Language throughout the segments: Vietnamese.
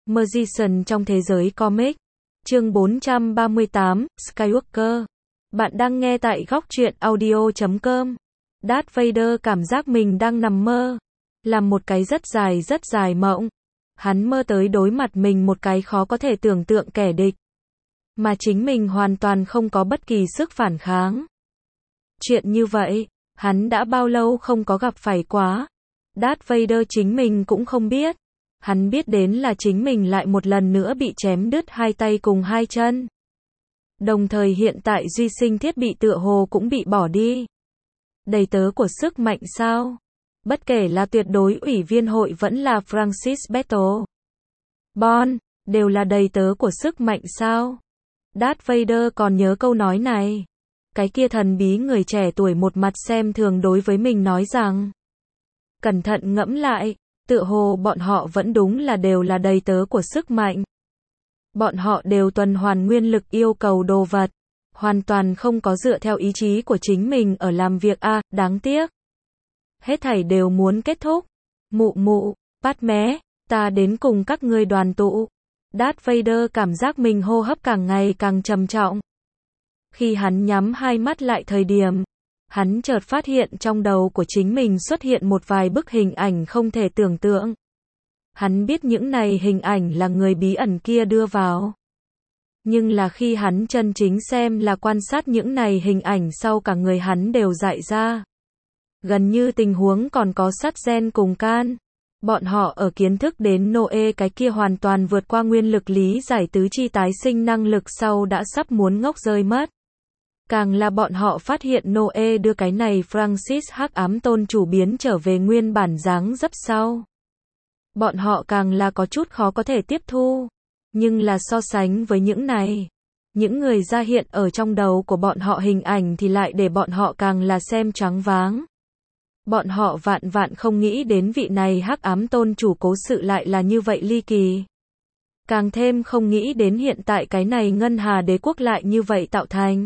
Magician trong thế giới comic. Chương 438, Skywalker. Bạn đang nghe tại góc truyện audio.com. Darth Vader cảm giác mình đang nằm mơ. Làm một cái rất dài mộng. Hắn mơ tới đối mặt mình một cái khó có thể tưởng tượng kẻ địch. Mà chính mình hoàn toàn không có bất kỳ sức phản kháng. Chuyện như vậy, hắn đã bao lâu không có gặp phải quá. Darth Vader chính mình cũng không biết. Hắn biết đến là chính mình lại một lần nữa bị chém đứt hai tay cùng hai chân. Đồng thời hiện tại duy sinh thiết bị tựa hồ cũng bị bỏ đi. Đầy tớ của sức mạnh sao? Bất kể là tuyệt đối ủy viên hội vẫn là Francis Battle Bond, đều là đầy tớ của sức mạnh sao? Darth Vader còn nhớ câu nói này. Cái kia thần bí người trẻ tuổi một mặt xem thường đối với mình nói rằng. Cẩn thận ngẫm lại. Tựa hồ bọn họ vẫn đúng là đều là đầy tớ của sức mạnh. Bọn họ đều tuần hoàn nguyên lực yêu cầu đồ vật. Hoàn toàn không có dựa theo ý chí của chính mình ở làm việc đáng tiếc. Hết thảy đều muốn kết thúc. Mụ, Padmé, ta đến cùng các ngươi đoàn tụ. Darth Vader cảm giác mình hô hấp càng ngày càng trầm trọng. Khi hắn nhắm hai mắt lại thời điểm, hắn chợt phát hiện trong đầu của chính mình xuất hiện một vài bức hình ảnh không thể tưởng tượng. Hắn biết những này hình ảnh là người bí ẩn kia đưa vào. Nhưng là khi hắn chân chính xem là quan sát những này hình ảnh sau cả người hắn đều dại ra. Gần như tình huống còn có sát gen cùng can. Bọn họ ở kiến thức đến Noe cái kia hoàn toàn vượt qua nguyên lực lý giải tứ chi tái sinh năng lực sau đã sắp muốn ngốc rơi mất. Càng là bọn họ phát hiện Noe đưa cái này Francis hắc ám tôn chủ biến trở về nguyên bản dáng dấp sau. Bọn họ càng là có chút khó có thể tiếp thu. Nhưng là so sánh với những này, những người ra hiện ở trong đầu của bọn họ hình ảnh thì lại để bọn họ càng là xem choáng váng. Bọn họ vạn không nghĩ đến vị này hắc ám tôn chủ cố sự lại là như vậy ly kỳ. Càng thêm không nghĩ đến hiện tại cái này ngân hà đế quốc lại như vậy tạo thành.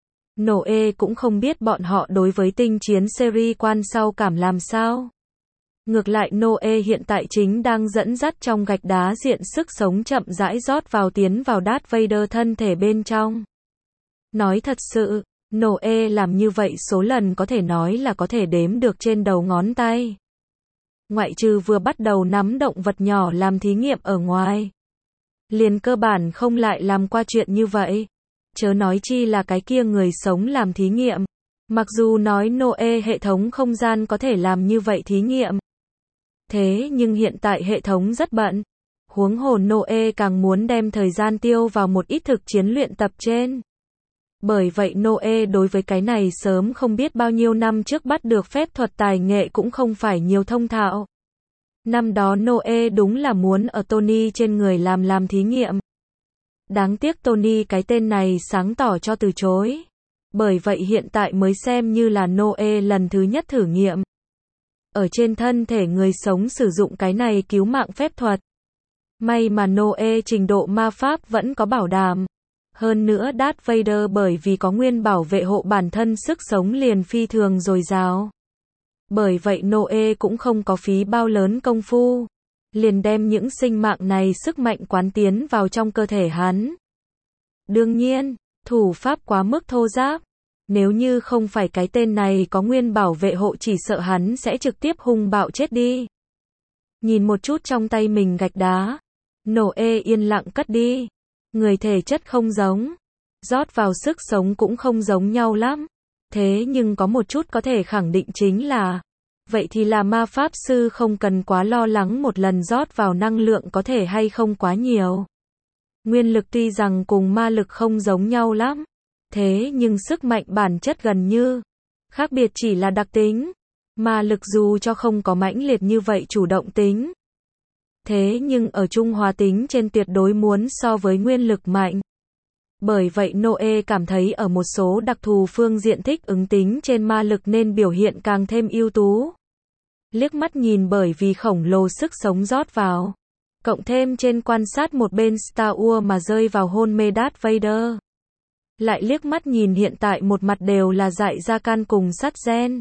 Noe cũng không biết bọn họ đối với tinh chiến series quan sau cảm làm sao. Ngược lại Noe hiện tại chính đang dẫn dắt trong gạch đá diện sức sống chậm rãi rót vào tiến vào Darth Vader thân thể bên trong. Nói thật sự, Noe làm như vậy số lần có thể nói là có thể đếm được trên đầu ngón tay. Ngoại trừ vừa bắt đầu nắm động vật nhỏ làm thí nghiệm ở ngoài. Liền cơ bản không lại làm qua chuyện như vậy. Chớ nói chi là cái kia người sống làm thí nghiệm. Mặc dù nói Noe hệ thống không gian có thể làm như vậy thí nghiệm. Thế nhưng hiện tại hệ thống rất bận. Huống hồ Noe càng muốn đem thời gian tiêu vào một ít thực chiến luyện tập trên. Bởi vậy Noe đối với cái này sớm không biết bao nhiêu năm trước bắt được phép thuật tài nghệ cũng không phải nhiều thông thạo. Năm đó Noe đúng là muốn ở Tony trên người làm thí nghiệm. Đáng tiếc Tony cái tên này sáng tỏ cho từ chối. Bởi vậy hiện tại mới xem như là Noe lần thứ nhất thử nghiệm. Ở trên thân thể người sống sử dụng cái này cứu mạng phép thuật. May mà Noe trình độ ma pháp vẫn có bảo đảm. Hơn nữa Darth Vader bởi vì có nguyên bảo vệ hộ bản thân sức sống liền phi thường dồi dào. Bởi vậy Noe cũng không có phí bao lớn công phu. Liền đem những sinh mạng này sức mạnh quán tiến vào trong cơ thể hắn. Đương nhiên, thủ pháp quá mức thô ráp. Nếu như không phải cái tên này có nguyên bảo vệ hộ chỉ sợ hắn sẽ trực tiếp hung bạo chết đi. Nhìn một chút trong tay mình gạch đá. Noe yên lặng cất đi. Người thể chất không giống. Rót vào sức sống cũng không giống nhau lắm. Thế nhưng có một chút có thể khẳng định chính là. Vậy thì là ma pháp sư không cần quá lo lắng một lần rót vào năng lượng có thể hay không quá nhiều. Nguyên lực tuy rằng cùng ma lực không giống nhau lắm. Thế nhưng sức mạnh bản chất gần như. Khác biệt chỉ là đặc tính. Ma lực dù cho không có mãnh liệt như vậy chủ động tính. Thế nhưng ở trung hòa tính trên tuyệt đối muốn so với nguyên lực mạnh. Bởi vậy Noe cảm thấy ở một số đặc thù phương diện thích ứng tính trên ma lực nên biểu hiện càng thêm ưu tú. Liếc mắt nhìn bởi vì khổng lồ sức sống rót vào. Cộng thêm trên quan sát một bên Star Wars mà rơi vào hôn mê Darth Vader. Lại liếc mắt nhìn hiện tại một mặt đều là dại ra can cùng sát gen.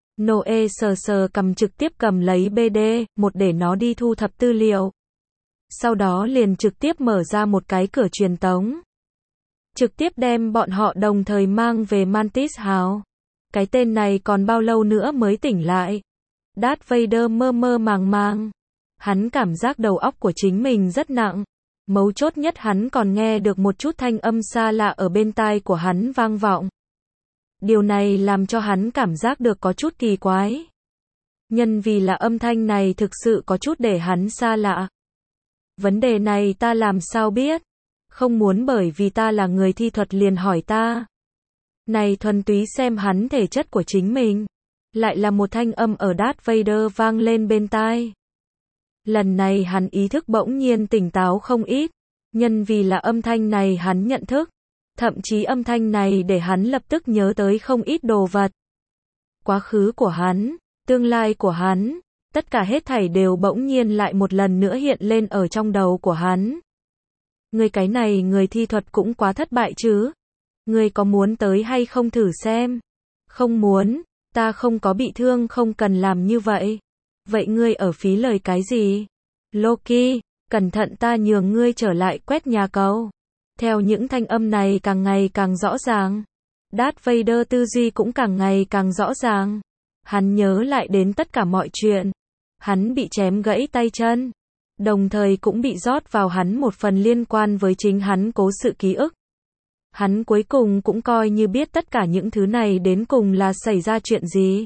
Noe sờ cằm trực tiếp cầm lấy BD, một để nó đi thu thập tư liệu. sau đó liền trực tiếp mở ra một cái cửa truyền tống. Trực tiếp đem bọn họ đồng thời mang về Mantis House. Cái tên này còn bao lâu nữa mới tỉnh lại? Darth Vader mơ mơ màng màng. Hắn cảm giác đầu óc của chính mình rất nặng. Mấu chốt nhất hắn còn nghe được một chút thanh âm xa lạ ở bên tai của hắn vang vọng. Điều này làm cho hắn cảm giác được có chút kỳ quái. Nhân vì là âm thanh này thực sự có chút để hắn xa lạ. Vấn đề này ta làm sao biết? Không muốn bởi vì ta là người thi thuật liền hỏi ta. Này thuần túy xem hắn thể chất của chính mình. Lại là một thanh âm ở Darth Vader vang lên bên tai. Lần này hắn ý thức bỗng nhiên tỉnh táo không ít. Nhân vì là âm thanh này hắn nhận thức. Thậm chí âm thanh này để hắn lập tức nhớ tới không ít đồ vật. Quá khứ của hắn, tương lai của hắn, tất cả hết thảy đều bỗng nhiên lại một lần nữa hiện lên ở trong đầu của hắn. Người cái này người thi thuật cũng quá thất bại chứ. Người có muốn tới hay không thử xem? Không muốn, ta không có bị thương không cần làm như vậy. Vậy ngươi ở phí lời cái gì? Loki, cẩn thận ta nhường ngươi trở lại quét nhà cầu. Theo những thanh âm này càng ngày càng rõ ràng. Darth Vader tư duy cũng càng ngày càng rõ ràng. Hắn nhớ lại đến tất cả mọi chuyện. Hắn bị chém gãy tay chân. Đồng thời cũng bị rót vào hắn một phần liên quan với chính hắn cố sự ký ức. Hắn cuối cùng cũng coi như biết tất cả những thứ này đến cùng là xảy ra chuyện gì.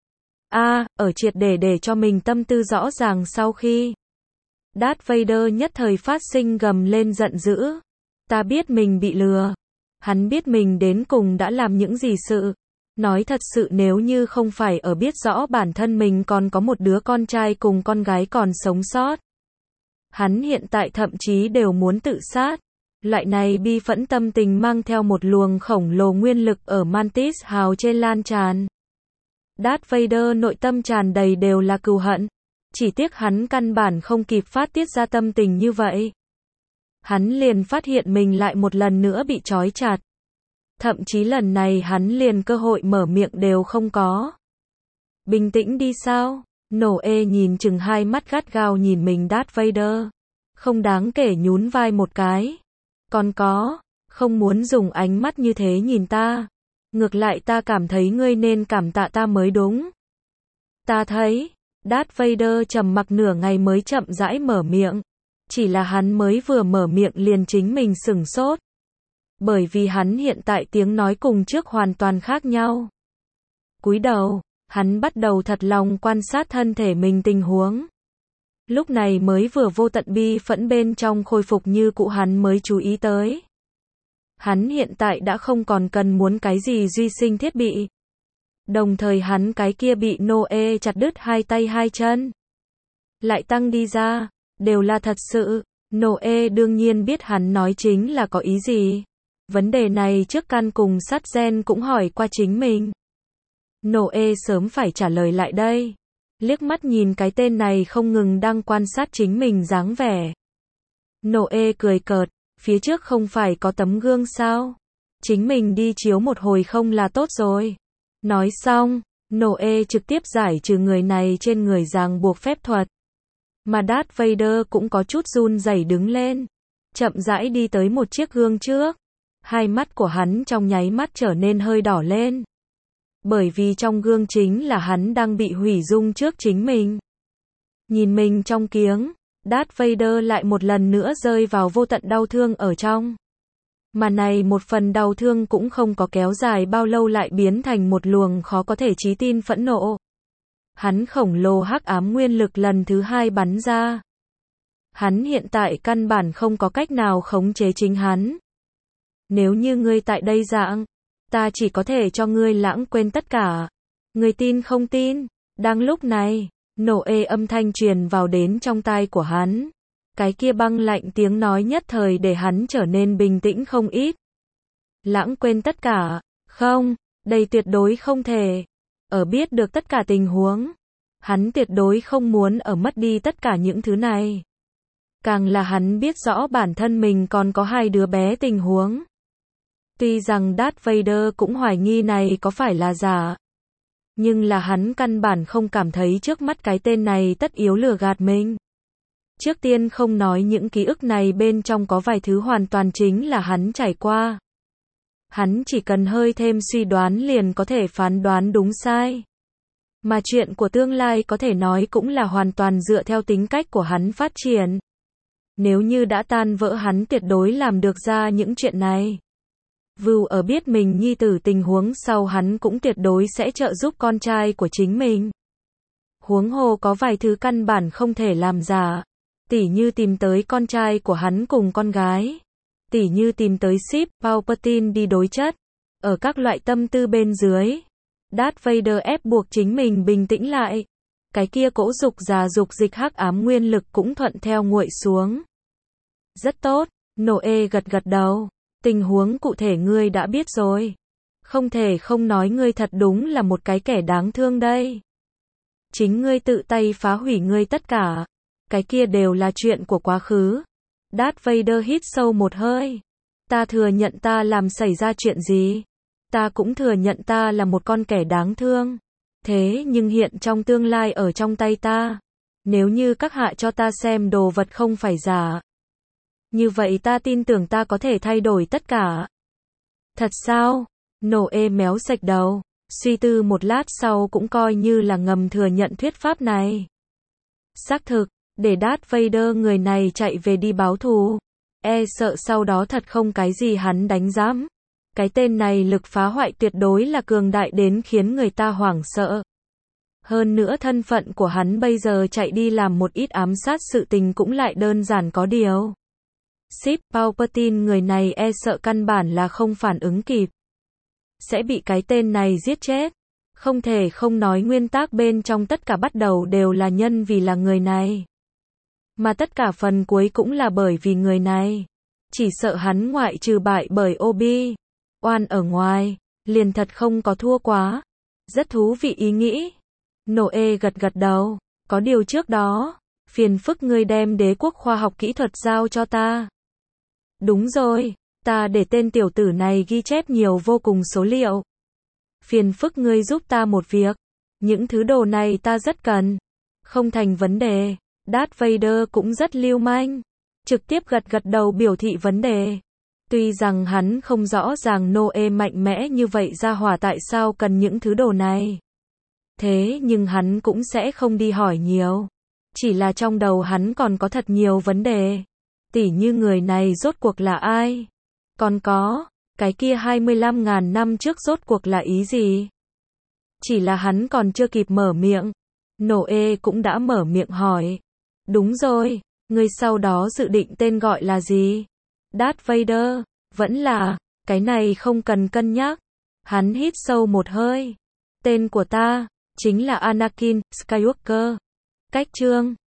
Ở triệt để cho mình tâm tư rõ ràng sau khi. Darth Vader nhất thời phát sinh gầm lên giận dữ. Ta biết mình bị lừa. Hắn biết mình đến cùng đã làm những gì sự. Nói thật sự nếu như không phải ở biết rõ bản thân mình còn có một đứa con trai cùng con gái còn sống sót. Hắn hiện tại thậm chí đều muốn tự sát. Loại này bi phẫn tâm tình mang theo một luồng khổng lồ nguyên lực ở Mantis House trên lan tràn. Darth Vader nội tâm tràn đầy đều là cừu hận. Chỉ tiếc hắn căn bản không kịp phát tiết ra tâm tình như vậy. Hắn liền phát hiện mình lại một lần nữa bị trói chặt. Thậm chí lần này hắn liền cơ hội mở miệng đều không có. Bình tĩnh đi sao? Noe nhìn chừng hai mắt gắt gao nhìn mình Darth Vader. Không đáng kể nhún vai một cái. Còn có, không muốn dùng ánh mắt như thế nhìn ta. Ngược lại ta cảm thấy ngươi nên cảm tạ ta mới đúng. Ta thấy, Darth Vader trầm mặc nửa ngày mới chậm rãi mở miệng. Chỉ là hắn mới vừa mở miệng liền chính mình sửng sốt. Bởi vì hắn hiện tại tiếng nói cùng trước hoàn toàn khác nhau. Cúi đầu, hắn bắt đầu thật lòng quan sát thân thể mình tình huống. Lúc này mới vừa vô tận bi phẫn bên trong khôi phục như cũ hắn mới chú ý tới. Hắn hiện tại đã không còn cần muốn cái gì duy sinh thiết bị. Đồng thời hắn cái kia bị Noe chặt đứt hai tay hai chân. Lại tăng đi ra, đều là thật sự. Noe đương nhiên biết hắn nói chính là có ý gì. Vấn đề này trước căn cùng sát gen cũng hỏi qua chính mình. Noe sớm phải trả lời lại đây. Liếc mắt nhìn cái tên này không ngừng đang quan sát chính mình dáng vẻ. Noe cười cợt, phía trước không phải có tấm gương sao? Chính mình đi chiếu một hồi không là tốt rồi. Nói xong, Noe trực tiếp giải trừ người này trên người ràng buộc phép thuật. Mà Darth Vader cũng có chút run rẩy đứng lên. Chậm rãi đi tới một chiếc gương trước. Hai mắt của hắn trong nháy mắt trở nên hơi đỏ lên. Bởi vì trong gương chính là hắn đang bị hủy dung trước chính mình. Nhìn mình trong kiếng, Darth Vader lại một lần nữa rơi vào vô tận đau thương ở trong. Mà này một phần đau thương cũng không có kéo dài bao lâu lại biến thành một luồng khó có thể trí tin phẫn nộ. Hắn khổng lồ hắc ám nguyên lực lần thứ hai bắn ra. Hắn hiện tại căn bản không có cách nào khống chế chính hắn. Nếu như ngươi tại đây dạng, ta chỉ có thể cho ngươi lãng quên tất cả. Ngươi tin không tin? Đang lúc này, Noe âm thanh truyền vào đến trong tai của hắn. Cái kia băng lạnh tiếng nói nhất thời để hắn trở nên bình tĩnh không ít. Lãng quên tất cả? Không, đây tuyệt đối không thể. Ở biết được tất cả tình huống, hắn tuyệt đối không muốn ở mất đi tất cả những thứ này. Càng là hắn biết rõ bản thân mình còn có hai đứa bé tình huống. Tuy rằng Darth Vader cũng hoài nghi này có phải là giả. Nhưng là hắn căn bản không cảm thấy trước mắt cái tên này tất yếu lừa gạt mình. Trước tiên không nói những ký ức này bên trong có vài thứ hoàn toàn chính là hắn trải qua. Hắn chỉ cần hơi thêm suy đoán liền có thể phán đoán đúng sai. Mà chuyện của tương lai có thể nói cũng là hoàn toàn dựa theo tính cách của hắn phát triển. Nếu như đã tan vỡ hắn tuyệt đối làm được ra những chuyện này. Vưu ở biết mình nhi tử tình huống sau hắn cũng tuyệt đối sẽ trợ giúp con trai của chính mình. Huống hồ có vài thứ căn bản không thể làm giả. Tỉ như tìm tới con trai của hắn cùng con gái. Tỉ như tìm tới Sith Palpatine đi đối chất. Ở các loại tâm tư bên dưới. Darth Vader ép buộc chính mình bình tĩnh lại. Cái kia cỗ dục già dục dịch hắc ám nguyên lực cũng thuận theo nguội xuống. Rất tốt, Noe gật gật đầu. Tình huống cụ thể ngươi đã biết rồi. Không thể không nói ngươi thật đúng là một cái kẻ đáng thương đây. Chính ngươi tự tay phá hủy ngươi tất cả. Cái kia đều là chuyện của quá khứ. Darth Vader hít sâu một hơi. Ta thừa nhận ta làm xảy ra chuyện gì. Ta cũng thừa nhận ta là một con kẻ đáng thương. Thế nhưng hiện trong tương lai ở trong tay ta. Nếu như các hạ cho ta xem đồ vật không phải giả. Như vậy ta tin tưởng ta có thể thay đổi tất cả. Thật sao? Noe méo sạch đầu. Suy tư một lát sau cũng coi như là ngầm thừa nhận thuyết pháp này. Xác thực, để Darth Vader người này chạy về đi báo thù. E sợ sau đó thật không cái gì hắn đánh giám. Cái tên này lực phá hoại tuyệt đối là cường đại đến khiến người ta hoảng sợ. Hơn nữa thân phận của hắn bây giờ chạy đi làm một ít ám sát sự tình cũng lại đơn giản có điều. Sith Palpatine người này e sợ căn bản là không phản ứng kịp. Sẽ bị cái tên này giết chết. Không thể không nói nguyên tắc bên trong tất cả bắt đầu đều là nhân vì là người này. Mà tất cả phần cuối cũng là bởi vì người này. Chỉ sợ hắn ngoại trừ bại bởi Obi-Wan ở ngoài, liền thật không có thua quá. Rất thú vị ý nghĩ. Noe gật gật đầu. Có điều trước đó, phiền phức ngươi đem đế quốc khoa học kỹ thuật giao cho ta. Đúng rồi, ta để tên tiểu tử này ghi chép nhiều vô cùng số liệu. Phiền phức ngươi giúp ta một việc. Những thứ đồ này ta rất cần. Không thành vấn đề. Darth Vader cũng rất lưu manh. Trực tiếp gật gật đầu biểu thị vấn đề. Tuy rằng hắn không rõ ràng Noe mạnh mẽ như vậy ra hỏa tại sao cần những thứ đồ này. Thế nhưng hắn cũng sẽ không đi hỏi nhiều. Chỉ là trong đầu hắn còn có thật nhiều vấn đề. Tỉ như người này rốt cuộc là ai? Còn có, cái kia 25.000 năm trước rốt cuộc là ý gì? Chỉ là hắn còn chưa kịp mở miệng. Noe cũng đã mở miệng hỏi. Đúng rồi, người sau đó dự định tên gọi là gì? Darth Vader, vẫn là, cái này không cần cân nhắc. Hắn hít sâu một hơi. Tên của ta, chính là Anakin Skywalker. Cách chương